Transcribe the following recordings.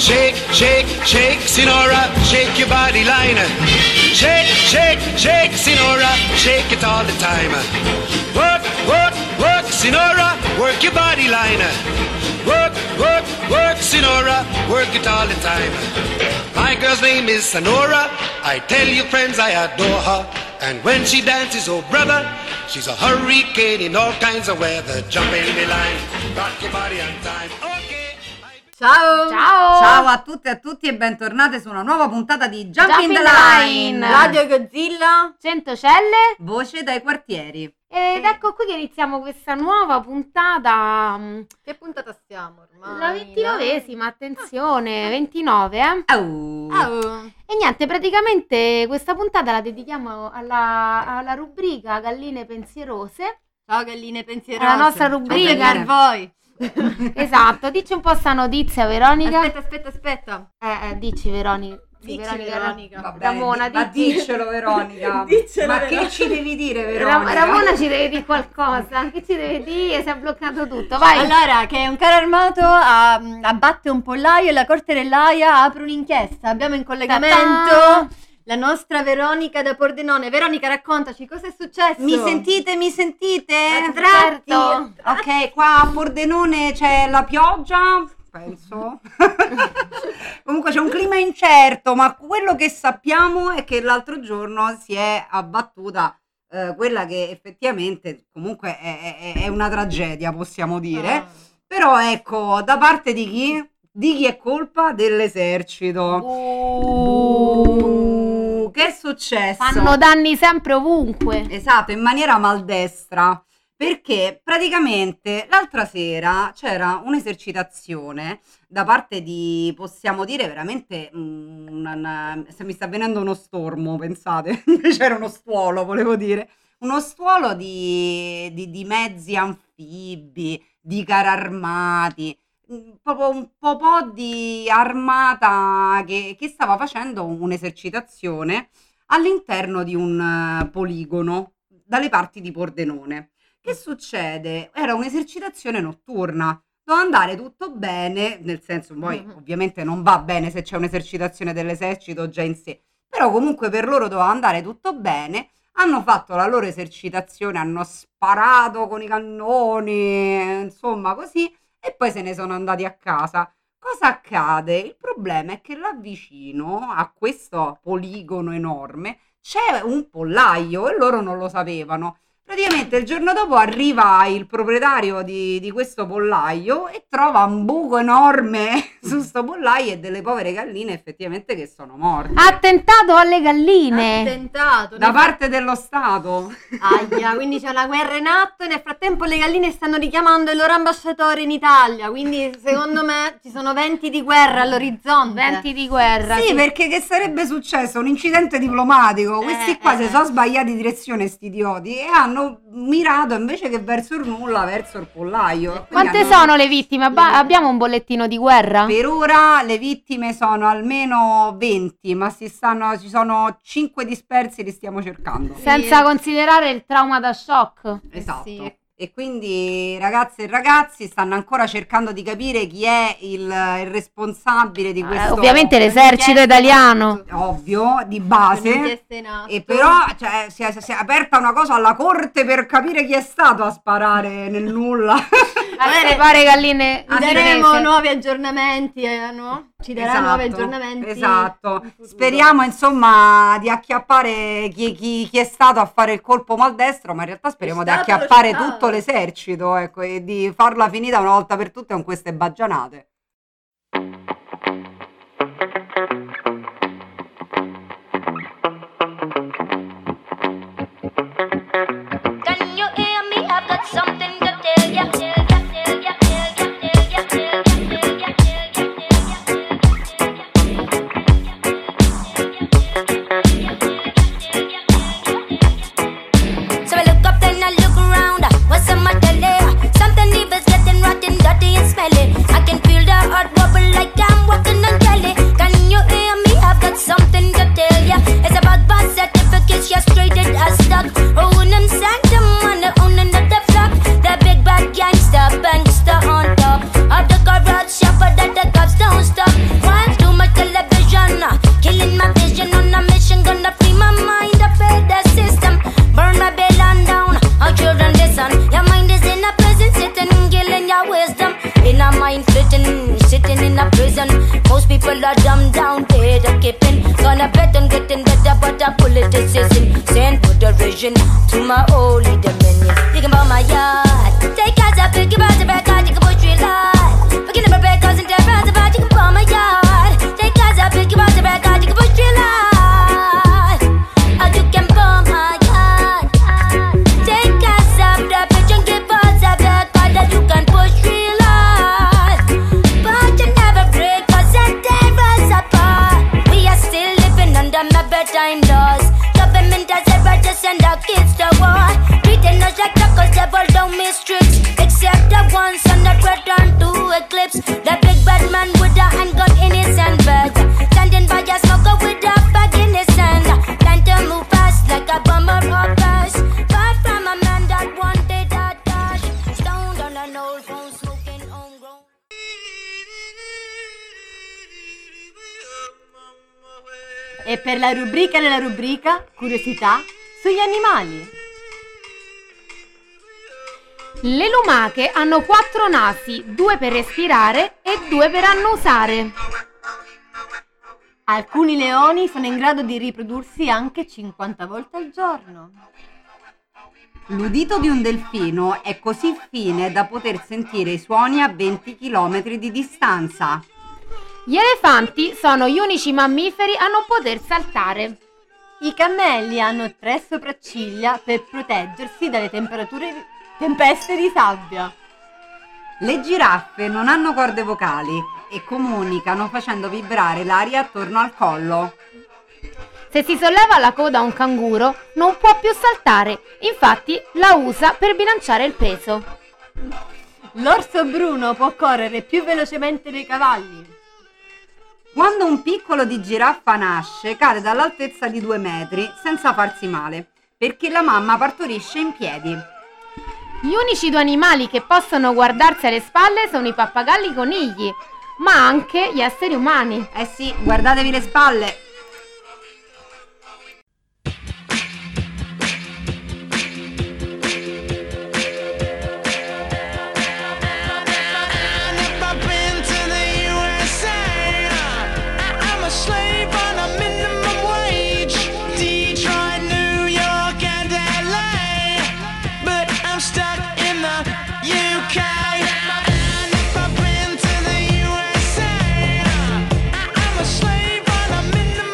Shake, shake, shake, Sinora, shake your body line. Shake, shake, shake, Sinora, shake it all the time. Work, work, work, Sinora, work your body line. Work, work, work, Sinora, work it all the time. My girl's name is Sonora. I tell you friends I adore her. And when she dances, oh brother, she's a hurricane in all kinds of weather. Jump in the line, rock your body on time. Okay. Ciao! Ciao! Ciao a tutte e a tutti e bentornate su una nuova puntata di Jump in the Line. Radio Godzilla, 100 celle, Voce dai quartieri. ed ecco qui che iniziamo questa nuova puntata. che puntata stiamo ormai? La 29esima, attenzione, 29 Au. E niente, praticamente questa puntata la dedichiamo alla rubrica Galline Pensierose. Ciao galline pensierose. La nostra rubrica. Per voi. Esatto, dici un po' sta notizia, Veronica. Aspetta. Dici Veronica. Dici, Veronica. Veronica. Va bene, Ramona, ma dici. diccelo Veronica. Diccelo, ma Veronica. che ci devi dire Veronica? Ramona ci deve dire qualcosa. Che ci deve dire? Si è bloccato tutto. Vai. Allora, che un carro armato abbatte un pollaio e la Corte dell'Aia apre un'inchiesta. Abbiamo in collegamento Ta-ta. la nostra Veronica da Pordenone. Veronica, raccontaci cosa è successo. Mi sentite? Certo. Tratti. Ok, qua a Pordenone c'è la pioggia, penso. Comunque c'è un clima incerto, ma quello che sappiamo è che l'altro giorno si è abbattuta quella che effettivamente comunque è una tragedia, possiamo dire. Però ecco, da parte di chi? Di chi è colpa? Dell'esercito. Che è successo? Fanno danni sempre ovunque. Esatto, in maniera maldestra, perché praticamente l'altra sera c'era un'esercitazione da parte di, possiamo dire veramente, se mi sta venendo uno stormo, pensate, invece era uno stuolo, volevo dire, uno stuolo di mezzi anfibi, di carri armati, proprio un po' di armata che stava facendo un'esercitazione all'interno di un poligono dalle parti di Pordenone. Che succede? Era un'esercitazione notturna, doveva andare tutto bene, nel senso poi ovviamente non va bene se c'è un'esercitazione dell'esercito già in sé, però comunque per loro doveva andare tutto bene. Hanno fatto la loro esercitazione, hanno sparato con i cannoni, insomma così, e poi se ne sono andati a casa. Cosa accade? Il problema è che là vicino a questo poligono enorme c'è un pollaio e loro non lo sapevano. Praticamente il giorno dopo arriva il proprietario di questo pollaio e trova un buco enorme su sto pollaio e delle povere galline effettivamente che sono morte. Attentato alle galline. Attentato. Da parte dello Stato. Aia, quindi c'è una guerra in atto e nel frattempo le galline stanno richiamando il loro ambasciatore in Italia, quindi secondo me ci sono venti di guerra all'orizzonte. Venti di guerra. Sì, perché che sarebbe successo? Un incidente diplomatico. Questi qua si sono sbagliati direzione, sti idioti, e hanno mirato invece che verso il nulla, verso il pollaio. Quindi Quante sono le vittime? Abbiamo un bollettino di guerra? Per ora le vittime sono almeno 20, ma ci sono 5 dispersi, li stiamo cercando. Senza considerare il trauma da shock. Esatto. sì. E quindi ragazze e ragazzi stanno ancora cercando di capire chi è il responsabile di questo. Ovviamente l'esercito italiano. Ovvio, di base. Un'inchiesta in atto. E però cioè, si è aperta una cosa alla corte per capire chi è stato a sparare nel nulla. Avere pare galline. Ci daremo nuovi aggiornamenti, no? Ci darà nuovi aggiornamenti. Esatto. Speriamo insomma di acchiappare chi è stato a fare il colpo maldestro, ma in realtà speriamo di acchiappare tutto l'esercito, ecco, e di farla finita una volta per tutte con queste baggianate. Can you hear me? I've got something to tell ya. So I look up then I look around. What's on my telly? Something evil's getting rotten, dirty and smelly. I can feel the full of dumb down, data keeping. Gonna bet on getting better, but I pull it to season. Send moderation to my holy dominion. You can buy my yard. Take as I pick you by the back, you can push real hard. Forget the back, cause in the rounds about you can buy my yard. Take as I pick you by the back, you can push real hard. Or you can buy my yard. Take as I the bitch and give us a back, that you can push real hard. But you never break, cause it tear us apart. We are still living under my bedtime laws. Government has a right to send our kids to war. Treating us like knuckles, devil don't miss tricks. Except the ones on the return to eclipse. The big bad man with a handgun in his handbag. Standing by a smoker with a bag in his hand. Time to move fast like a bomber or bus. Far from a man that wanted a dash. Stoned on an old phone smoking homegrown. E per la rubrica nella rubrica, curiosità sugli animali. Le lumache hanno 4 nasi, 2 per respirare e 2 per annusare. Alcuni leoni sono in grado di riprodursi anche 50 volte al giorno. L'udito di un delfino è così fine da poter sentire i suoni a 20 km di distanza. Gli elefanti sono gli unici mammiferi a non poter saltare. I cammelli hanno 3 sopracciglia per proteggersi dalle tempeste di sabbia. Le giraffe non hanno corde vocali e comunicano facendo vibrare l'aria attorno al collo. Se si solleva la coda a un canguro, non può più saltare, infatti la usa per bilanciare il peso. L'orso bruno può correre più velocemente dei cavalli. Quando un piccolo di giraffa nasce, cade dall'altezza di 2 metri senza farsi male, perché la mamma partorisce in piedi. Gli unici 2 animali che possono guardarsi alle spalle sono i pappagalli e i conigli, ma anche gli esseri umani. Eh sì, guardatevi le spalle. I'm a slave on a minimum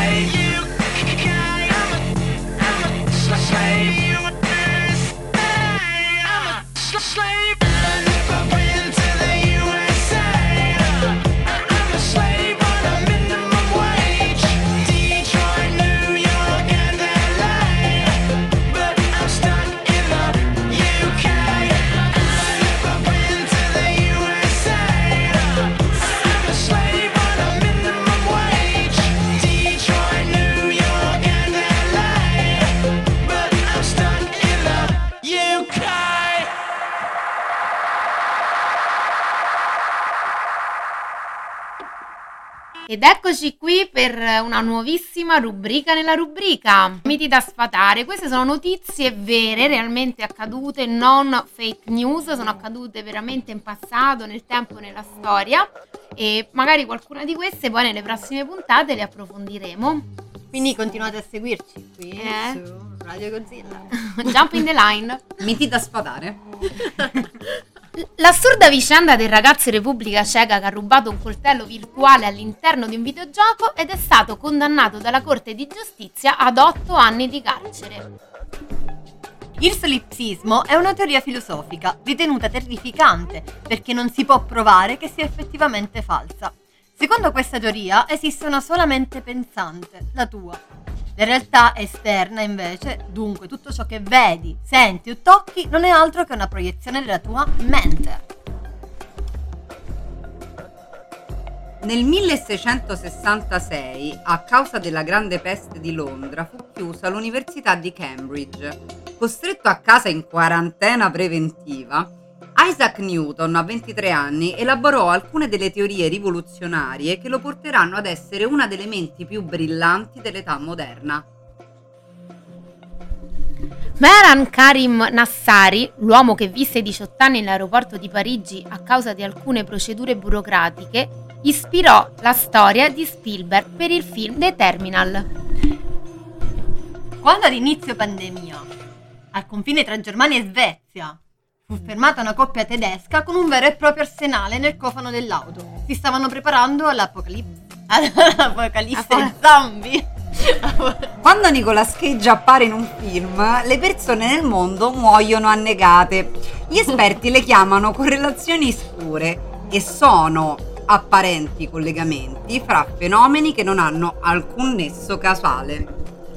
Ed eccoci qui per una nuovissima rubrica nella rubrica Miti da sfatare. Queste sono notizie vere, realmente accadute, non fake news, sono accadute veramente in passato, nel tempo, nella storia, e magari qualcuna di queste poi nelle prossime puntate le approfondiremo. Quindi continuate a seguirci qui su Radio Godzilla. Jump in the line. Miti da sfatare. L'assurda vicenda del ragazzo in Repubblica Ceca che ha rubato un coltello virtuale all'interno di un videogioco ed è stato condannato dalla Corte di Giustizia ad 8 anni di carcere. Il solipsismo è una teoria filosofica ritenuta terrificante perché non si può provare che sia effettivamente falsa. Secondo questa teoria esiste una sola mente pensante, la tua. La realtà esterna, invece, dunque tutto ciò che vedi, senti o tocchi, non è altro che una proiezione della tua mente. Nel 1666, a causa della Grande Peste di Londra, fu chiusa l'Università di Cambridge. Costretto a casa in quarantena preventiva, Isaac Newton, a 23 anni, elaborò alcune delle teorie rivoluzionarie che lo porteranno ad essere una delle menti più brillanti dell'età moderna. Mehran Karim Nassari, l'uomo che visse 18 anni nell'aeroporto di Parigi a causa di alcune procedure burocratiche, ispirò la storia di Spielberg per il film The Terminal. Quando all'inizio pandemia, al confine tra Germania e Svezia, fu fermata una coppia tedesca con un vero e proprio arsenale nel cofano dell'auto. Si stavano preparando all'apocalisse zombie. Quando Nicolas Cage appare in un film, le persone nel mondo muoiono annegate. Gli esperti le chiamano correlazioni scure e sono apparenti collegamenti fra fenomeni che non hanno alcun nesso causale.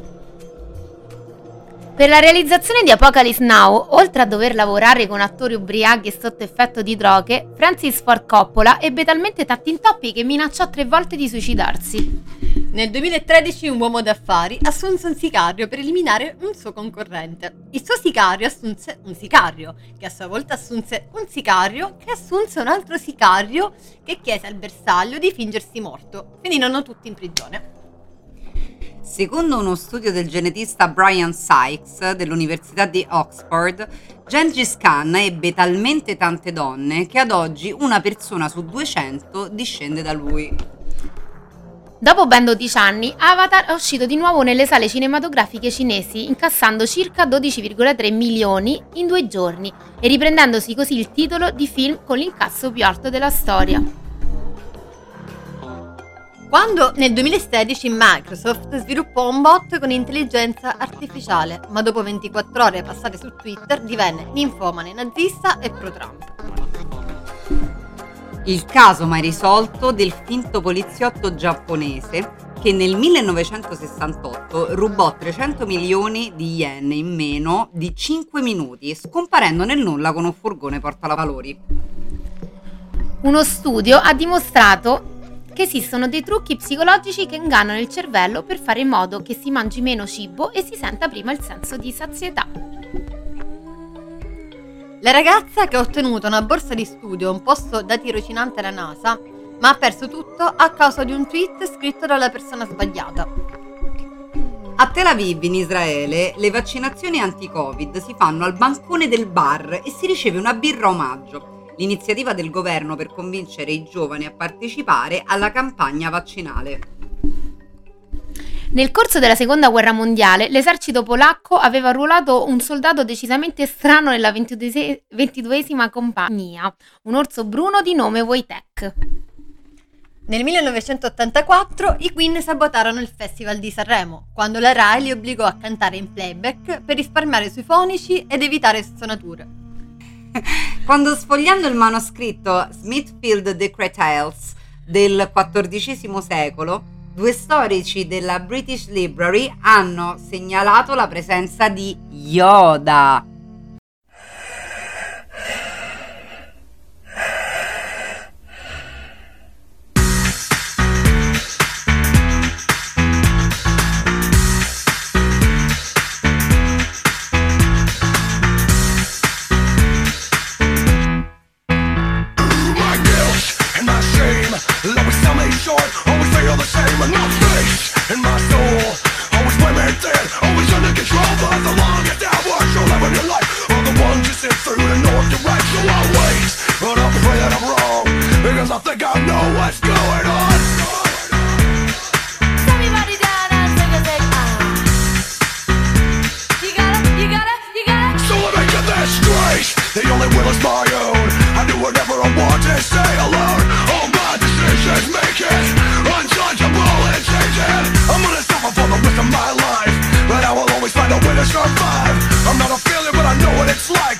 Per la realizzazione di Apocalypse Now, oltre a dover lavorare con attori ubriachi e sotto effetto di droghe, Francis Ford Coppola ebbe talmente tanti intoppi che minacciò 3 volte di suicidarsi. Nel 2013 un uomo d'affari assunse un sicario per eliminare un suo concorrente. Il suo sicario assunse un sicario, che a sua volta assunse un sicario, che assunse un altro sicario, che chiese al bersaglio di fingersi morto. Finirono tutti in prigione. Secondo uno studio del genetista Brian Sykes dell'Università di Oxford, Gengis Khan ebbe talmente tante donne che ad oggi una persona su 200 discende da lui. Dopo ben 12 anni, Avatar è uscito di nuovo nelle sale cinematografiche cinesi, incassando circa 12,3 milioni in 2 giorni e riprendendosi così il titolo di film con l'incasso più alto della storia. Quando nel 2016 Microsoft sviluppò un bot con intelligenza artificiale, ma dopo 24 ore passate su Twitter divenne ninfomane, nazista e pro-Trump. Il caso mai risolto del finto poliziotto giapponese che nel 1968 rubò 300 milioni di yen in meno di 5 minuti, scomparendo nel nulla con un furgone portavalori. Uno studio ha dimostrato che esistono dei trucchi psicologici che ingannano il cervello per fare in modo che si mangi meno cibo e si senta prima il senso di sazietà. La ragazza che ha ottenuto una borsa di studio, un posto da tirocinante alla NASA, ma ha perso tutto a causa di un tweet scritto dalla persona sbagliata. A Tel Aviv, in Israele, le vaccinazioni anti-Covid si fanno al bancone del bar e si riceve una birra omaggio. L'iniziativa del governo per convincere i giovani a partecipare alla campagna vaccinale. Nel corso della Seconda Guerra Mondiale, l'esercito polacco aveva arruolato un soldato decisamente strano nella 22esima compagnia, un orso bruno di nome Wojtek. Nel 1984 i Queen sabotarono il Festival di Sanremo, quando la Rai li obbligò a cantare in playback per risparmiare sui fonici ed evitare stonature. Quando sfogliando il manoscritto Smithfield Decretals del XIV secolo, 2 storici della British Library hanno segnalato la presenza di Yoda. The only will is my own. I do whatever I want to stay alone. All my decisions make it untouchable and tainted. I'm gonna suffer for the rest of my life, but I will always find a way to survive. I'm not a failure, but I know what it's like.